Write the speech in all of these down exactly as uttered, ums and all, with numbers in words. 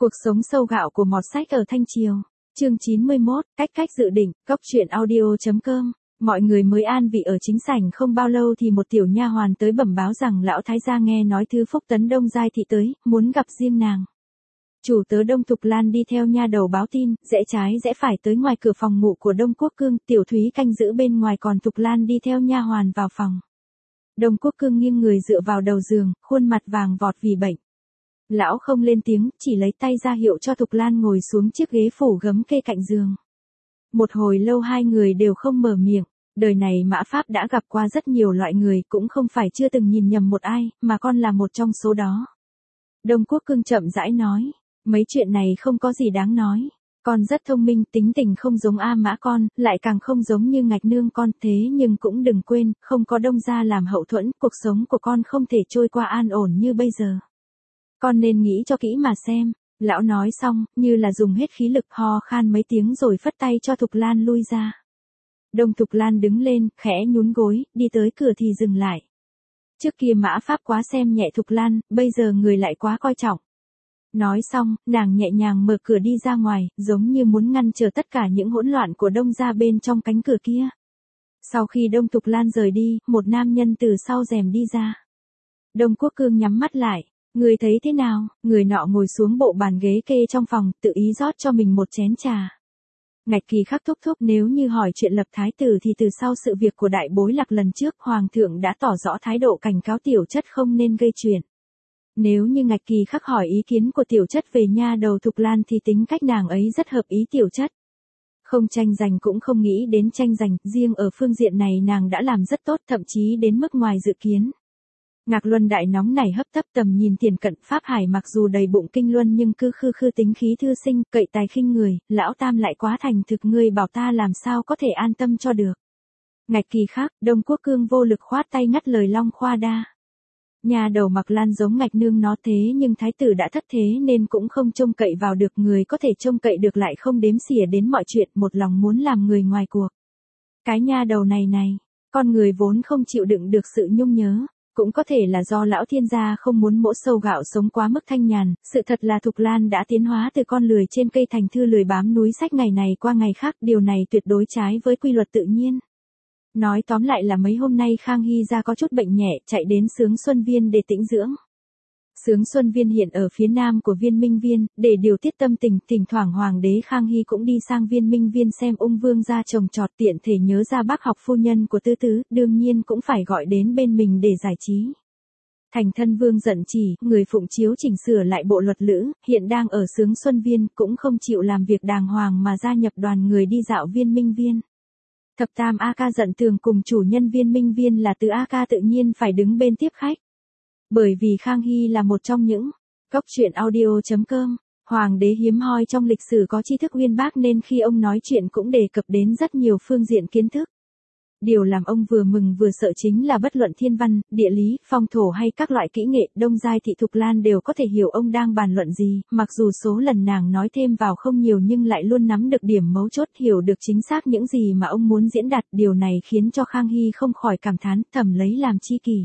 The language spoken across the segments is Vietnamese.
Cuộc sống sâu gạo của mọt sách ở Thanh Triều. Chương chín mươi mốt, cách cách dự định, cốc truyện audio chấm com. Mọi người mới an vị ở chính sảnh không bao lâu thì một tiểu nha hoàn tới bẩm báo rằng lão thái gia nghe nói thư Phúc Tấn Đông Giai thị tới, muốn gặp riêng nàng. Chủ tớ Đông Thục Lan đi theo nha đầu báo tin, rẽ trái rẽ phải tới ngoài cửa phòng ngủ của Đông Quốc Cương, Tiểu Thúy canh giữ bên ngoài còn Thục Lan đi theo nha hoàn vào phòng. Đông Quốc Cương nghiêng người dựa vào đầu giường, khuôn mặt vàng vọt vì bệnh. Lão không lên tiếng, chỉ lấy tay ra hiệu cho Thục Lan ngồi xuống chiếc ghế phủ gấm kê cạnh giường. Một hồi lâu hai người đều không mở miệng, đời này Mã Pháp đã gặp qua rất nhiều loại người, cũng không phải chưa từng nhìn nhầm một ai, mà con là một trong số đó. Đông Quốc Cương chậm rãi nói, mấy chuyện này không có gì đáng nói. Con rất thông minh, tính tình không giống A Mã con, lại càng không giống như Ngạch Nương con, thế nhưng cũng đừng quên, không có Đông gia làm hậu thuẫn, cuộc sống của con không thể trôi qua an ổn như bây giờ. Con nên nghĩ cho kỹ mà xem. Lão nói xong, như là dùng hết khí lực ho khan mấy tiếng rồi phất tay cho Thục Lan lui ra. Đông Thục Lan đứng lên, khẽ nhún gối, đi tới cửa thì dừng lại. Trước kia Mã Pháp quá xem nhẹ Thục Lan, bây giờ người lại quá coi trọng. Nói xong, nàng nhẹ nhàng mở cửa đi ra ngoài, giống như muốn ngăn trở tất cả những hỗn loạn của Đông gia bên trong cánh cửa kia. Sau khi Đông Thục Lan rời đi, một nam nhân từ sau rèm đi ra. Đông Quốc Cương nhắm mắt lại. Người thấy thế nào? Người nọ ngồi xuống bộ bàn ghế kê trong phòng, tự ý rót cho mình một chén trà. Ngạch Kỳ Khắc thúc thúc, nếu như hỏi chuyện lập thái tử thì từ sau sự việc của đại bối Lạc lần trước, hoàng thượng đã tỏ rõ thái độ cảnh cáo tiểu chất không nên gây chuyện. Nếu như Ngạch Kỳ Khắc hỏi ý kiến của tiểu chất về nha đầu Thục Lan thì tính cách nàng ấy rất hợp ý tiểu chất. Không tranh giành cũng không nghĩ đến tranh giành, riêng ở phương diện này nàng đã làm rất tốt, thậm chí đến mức ngoài dự kiến. Ngạc Luân đại nóng này hấp tấp tầm nhìn tiền cận, Pháp Hải mặc dù đầy bụng kinh luân nhưng cứ khư khư tính khí thư sinh, cậy tài khinh người, lão tam lại quá thành thực, ngươi bảo ta làm sao có thể an tâm cho được. Ngạch Kỳ Khắc, Đông Quốc Cương vô lực khoát tay ngắt lời Long Khoa Đa. Nhà đầu Mặc Lan giống Ngạch Nương nó thế nhưng thái tử đã thất thế nên cũng không trông cậy vào được, người có thể trông cậy được lại không đếm xỉa đến mọi chuyện, một lòng muốn làm người ngoài cuộc. Cái nha đầu này này, con người vốn không chịu đựng được sự nhung nhớ. Cũng có thể là do lão thiên gia không muốn mỗ sâu gạo sống quá mức thanh nhàn, sự thật là Thục Lan đã tiến hóa từ con lười trên cây thành thư lười bám núi sách ngày này qua ngày khác, điều này tuyệt đối trái với quy luật tự nhiên. Nói tóm lại là mấy hôm nay Khang Hy gia có chút bệnh nhẹ, chạy đến Sướng Xuân Viên để tĩnh dưỡng. Sướng Xuân Viên hiện ở phía nam của Viên Minh Viên, để điều tiết tâm tình, thỉnh thoảng Hoàng đế Khang Hy cũng đi sang Viên Minh Viên xem ung vương gia trồng trọt, tiện thể nhớ ra bác học phu nhân của Tư Tứ, đương nhiên cũng phải gọi đến bên mình để giải trí. Thành thân vương Dận Chỉ, người phụng chiếu chỉnh sửa lại bộ luật lữ, hiện đang ở Sướng Xuân Viên, cũng không chịu làm việc đàng hoàng mà gia nhập đoàn người đi dạo Viên Minh Viên. Thập tam A Ca Dận Tường cùng chủ nhân Viên Minh Viên là Từ A Ca tự nhiên phải đứng bên tiếp khách. Bởi vì Khang Hy là một trong những cốc truyện audio chấm com, hoàng đế hiếm hoi trong lịch sử có tri thức uyên bác nên khi ông nói chuyện cũng đề cập đến rất nhiều phương diện kiến thức. Điều làm ông vừa mừng vừa sợ chính là bất luận thiên văn, địa lý, phong thổ hay các loại kỹ nghệ, Đông Giai thị Thục Lan đều có thể hiểu ông đang bàn luận gì, mặc dù số lần nàng nói thêm vào không nhiều nhưng lại luôn nắm được điểm mấu chốt, hiểu được chính xác những gì mà ông muốn diễn đạt, điều này khiến cho Khang Hy không khỏi cảm thán, thầm lấy làm chi kỷ.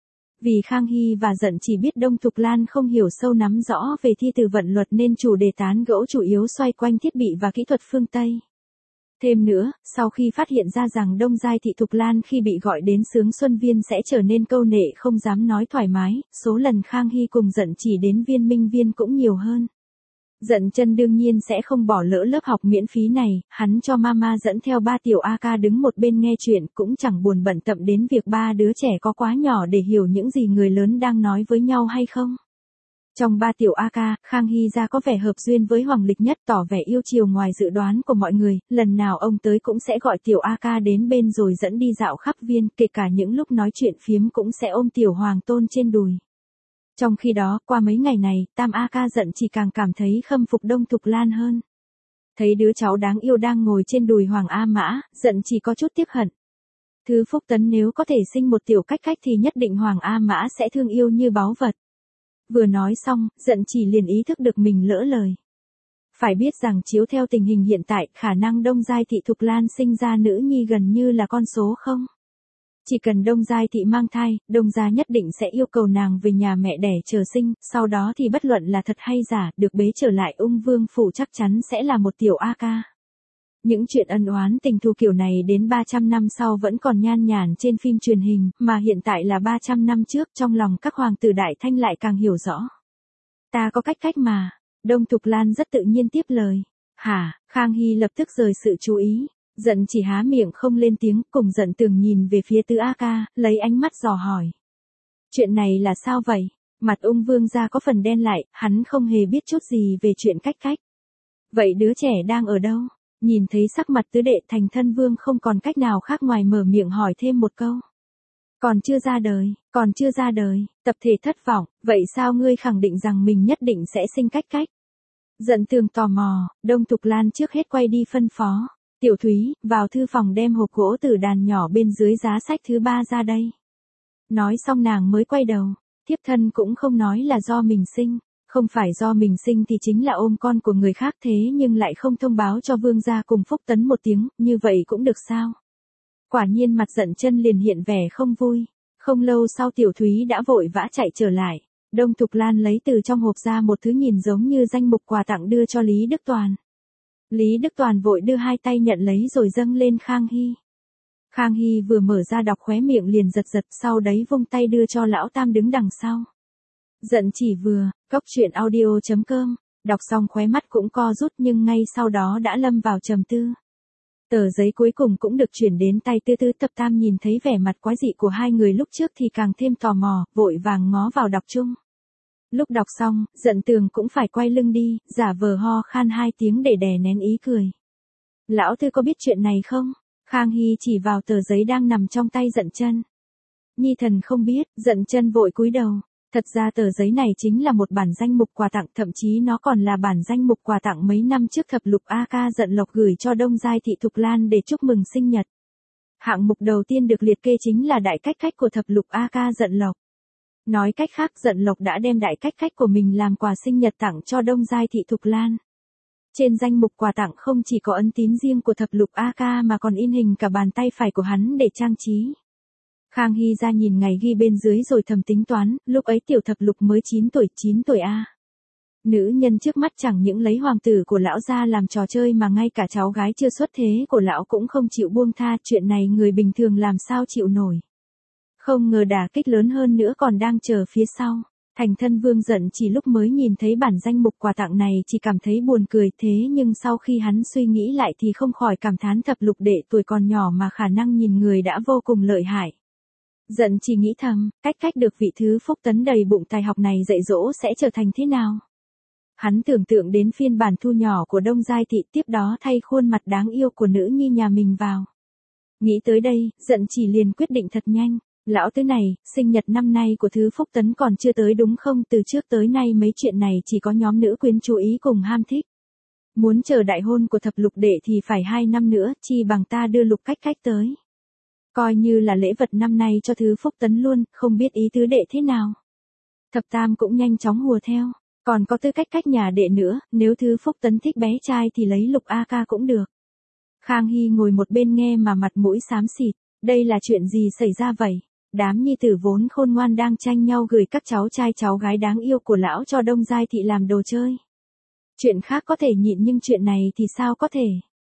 Vì Khang Hy và Dận Chỉ biết Đông Thục Lan không hiểu sâu nắm rõ về thi từ vận luật nên chủ đề tán gẫu chủ yếu xoay quanh thiết bị và kỹ thuật phương Tây. Thêm nữa, sau khi phát hiện ra rằng Đông Giai thị Thục Lan khi bị gọi đến Sướng Xuân Viên sẽ trở nên câu nệ không dám nói thoải mái, số lần Khang Hy cùng Dận Chỉ đến Viên Minh Viên cũng nhiều hơn. Dận Chân đương nhiên sẽ không bỏ lỡ lớp học miễn phí này, hắn cho mama dẫn theo ba tiểu A Ca đứng một bên nghe chuyện, cũng chẳng buồn bận tâm đến việc ba đứa trẻ có quá nhỏ để hiểu những gì người lớn đang nói với nhau hay không. Trong ba tiểu A Ca, Khang Hy gia có vẻ hợp duyên với Hoàng Lịch nhất, tỏ vẻ yêu chiều ngoài dự đoán của mọi người, lần nào ông tới cũng sẽ gọi tiểu A Ca đến bên rồi dẫn đi dạo khắp viên, kể cả những lúc nói chuyện phiếm cũng sẽ ôm tiểu Hoàng Tôn trên đùi. Trong khi đó, qua mấy ngày này, tam A Ca Dận Chỉ càng cảm thấy khâm phục Đông Thục Lan hơn. Thấy đứa cháu đáng yêu đang ngồi trên đùi Hoàng A Mã, Dận Chỉ có chút tiếc hận. Thứ Phúc Tấn nếu có thể sinh một tiểu cách cách thì nhất định Hoàng A Mã sẽ thương yêu như báu vật. Vừa nói xong, Dận Chỉ liền ý thức được mình lỡ lời. Phải biết rằng chiếu theo tình hình hiện tại, khả năng Đông Giai thị Thục Lan sinh ra nữ nhi gần như là con số không. Chỉ cần Đông Giai Thị mang thai, Đông gia nhất định sẽ yêu cầu nàng về nhà mẹ đẻ chờ sinh, sau đó thì bất luận là thật hay giả, được bế trở lại Ung Vương phủ chắc chắn sẽ là một tiểu A ca. Những chuyện ân oán tình thù kiểu này đến ba trăm năm sau vẫn còn nhan nhản trên phim truyền hình, mà hiện tại là ba trăm năm trước, trong lòng các hoàng tử Đại Thanh lại càng hiểu rõ. Ta có cách cách mà, Đông Thục Lan rất tự nhiên tiếp lời. Hả, Khang Hy lập tức rời sự chú ý, giận chỉ há miệng không lên tiếng, cùng giận tường nhìn về phía Tứ A ca, lấy ánh mắt dò hỏi. Chuyện này là sao vậy? Mặt Ung Vương gia có phần đen lại, hắn không hề biết chút gì về chuyện cách cách. Vậy đứa trẻ đang ở đâu? Nhìn thấy sắc mặt tứ đệ Thành Thân Vương không còn cách nào khác ngoài mở miệng hỏi thêm một câu. Còn chưa ra đời, còn chưa ra đời, tập thể thất vọng, vậy sao ngươi khẳng định rằng mình nhất định sẽ sinh cách cách? Giận tường tò mò, Đông Thục Lan trước hết quay đi phân phó. Tiểu Thúy, vào thư phòng đem hộp gỗ tử đàn nhỏ bên dưới giá sách thứ ba ra đây. Nói xong nàng mới quay đầu, thiếp thân cũng không nói là do mình sinh. Không phải do mình sinh thì chính là ôm con của người khác, thế nhưng lại không thông báo cho vương gia cùng Phúc Tấn một tiếng, như vậy cũng được sao? Quả nhiên mặt giận chân liền hiện vẻ không vui. Không lâu sau Tiểu Thúy đã vội vã chạy trở lại. Đông Thục Lan lấy từ trong hộp ra một thứ nhìn giống như danh mục quà tặng đưa cho Lý Đức Toàn. Lý Đức Toàn vội đưa hai tay nhận lấy rồi dâng lên Khang Hy. Khang Hy vừa mở ra đọc khóe miệng liền giật giật, sau đấy vung tay đưa cho lão tam đứng đằng sau. Giận chỉ vừa, cốc truyện audio chấm com, đọc xong khóe mắt cũng co rút nhưng ngay sau đó đã lâm vào trầm tư. Tờ giấy cuối cùng cũng được chuyển đến tay Tư Tư. Tập Tam nhìn thấy vẻ mặt quái dị của hai người lúc trước thì càng thêm tò mò, vội vàng ngó vào đọc chung. Lúc đọc xong, Giận Tường cũng phải quay lưng đi, giả vờ ho khan hai tiếng để đè nén ý cười. Lão Tư có biết chuyện này không? Khang Hy chỉ vào tờ giấy đang nằm trong tay Giận Chân. Nhi thần không biết, Giận Chân vội cúi đầu. Thật ra tờ giấy này chính là một bản danh mục quà tặng, thậm chí nó còn là bản danh mục quà tặng mấy năm trước thập lục A ca Giận Lộc gửi cho Đông Giai Thị Thục Lan để chúc mừng sinh nhật. Hạng mục đầu tiên được liệt kê chính là đại cách cách của thập lục A ca Giận Lộc. Nói cách khác, Giận Lộc đã đem đại cách cách của mình làm quà sinh nhật tặng cho Đông Giai Thị Thục Lan. Trên danh mục quà tặng không chỉ có ấn tín riêng của thập lục A ca mà còn in hình cả bàn tay phải của hắn để trang trí. Khang Hy ra nhìn ngày ghi bên dưới rồi thầm tính toán, lúc ấy tiểu thập lục mới chín tuổi, chín tuổi a. Nữ nhân trước mắt chẳng những lấy hoàng tử của lão ra làm trò chơi mà ngay cả cháu gái chưa xuất thế của lão cũng không chịu buông tha, chuyện này người bình thường làm sao chịu nổi. Không ngờ đả kích lớn hơn nữa còn đang chờ phía sau. Thành Thân Vương giận chỉ lúc mới nhìn thấy bản danh mục quà tặng này chỉ cảm thấy buồn cười, thế nhưng sau khi hắn suy nghĩ lại thì không khỏi cảm thán thập lục đệ tuổi còn nhỏ mà khả năng nhìn người đã vô cùng lợi hại. Giận chỉ nghĩ thầm, cách cách được vị thứ Phúc Tấn đầy bụng tài học này dạy dỗ sẽ trở thành thế nào. Hắn tưởng tượng đến phiên bản thu nhỏ của Đông Giai Thị, tiếp đó thay khuôn mặt đáng yêu của nữ nhi nhà mình vào. Nghĩ tới đây, giận chỉ liền quyết định thật nhanh. Lão Tứ này, sinh nhật năm nay của thứ Phúc Tấn còn chưa tới đúng không? Từ trước tới nay mấy chuyện này chỉ có nhóm nữ quyến chú ý cùng ham thích. Muốn chờ đại hôn của thập lục đệ thì phải hai năm nữa, chi bằng ta đưa lục cách cách tới. Coi như là lễ vật năm nay cho thứ Phúc Tấn luôn, không biết ý tứ đệ thế nào. Thập Tam cũng nhanh chóng hùa theo, còn có tư cách cách nhà đệ nữa, nếu thứ Phúc Tấn thích bé trai thì lấy lục A ca cũng được. Khang Hy ngồi một bên nghe mà mặt mũi xám xịt, đây là chuyện gì xảy ra vậy? Đám nhi tử vốn khôn ngoan đang tranh nhau gửi các cháu trai cháu gái đáng yêu của lão cho Đông Giai Thị làm đồ chơi. Chuyện khác có thể nhịn nhưng chuyện này thì sao có thể?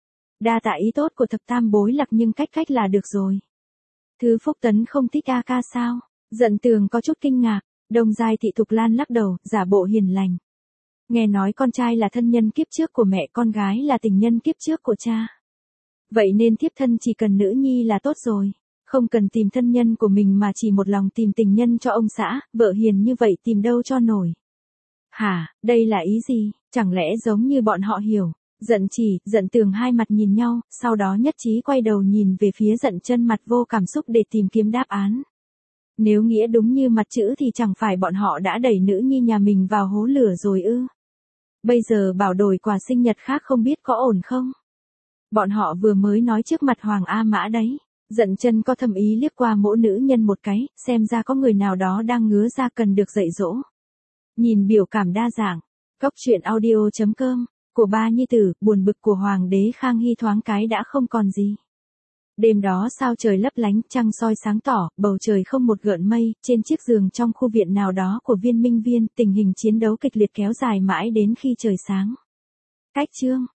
Đa tạ ý tốt của Thập Tam bối lạc nhưng cách cách là được rồi. Thứ Phúc Tấn không thích A ca sao? Giận Tường có chút kinh ngạc, Đông Giai Thị Thục Lan lắc đầu, giả bộ hiền lành. Nghe nói con trai là thân nhân kiếp trước của mẹ, con gái là tình nhân kiếp trước của cha. Vậy nên thiếp thân chỉ cần nữ nhi là tốt rồi, không cần tìm thân nhân của mình mà chỉ một lòng tìm tình nhân cho ông xã, vợ hiền như vậy tìm đâu cho nổi. Hả, đây là ý gì, chẳng lẽ giống như bọn họ hiểu? Giận chỉ, Giận Tường hai mặt nhìn nhau, sau đó nhất trí quay đầu nhìn về phía Giận Chân mặt vô cảm xúc để tìm kiếm đáp án. Nếu nghĩa đúng như mặt chữ thì chẳng phải bọn họ đã đẩy nữ nhi nhà mình vào hố lửa rồi ư? Bây giờ bảo đổi quà sinh nhật khác không biết có ổn không? Bọn họ vừa mới nói trước mặt Hoàng A Mã đấy. Giận Chân có thầm ý liếc qua mỗi nữ nhân một cái, xem ra có người nào đó đang ngứa ra cần được dạy dỗ. Nhìn biểu cảm đa dạng, cốc truyện audio chấm com, của ba nhi tử, buồn bực của Hoàng đế Khang Hy thoáng cái đã không còn gì. Đêm đó sao trời lấp lánh, trăng soi sáng tỏ, bầu trời không một gợn mây, trên chiếc giường trong khu viện nào đó của viên minh viên, tình hình chiến đấu kịch liệt kéo dài mãi đến khi trời sáng. Cách chương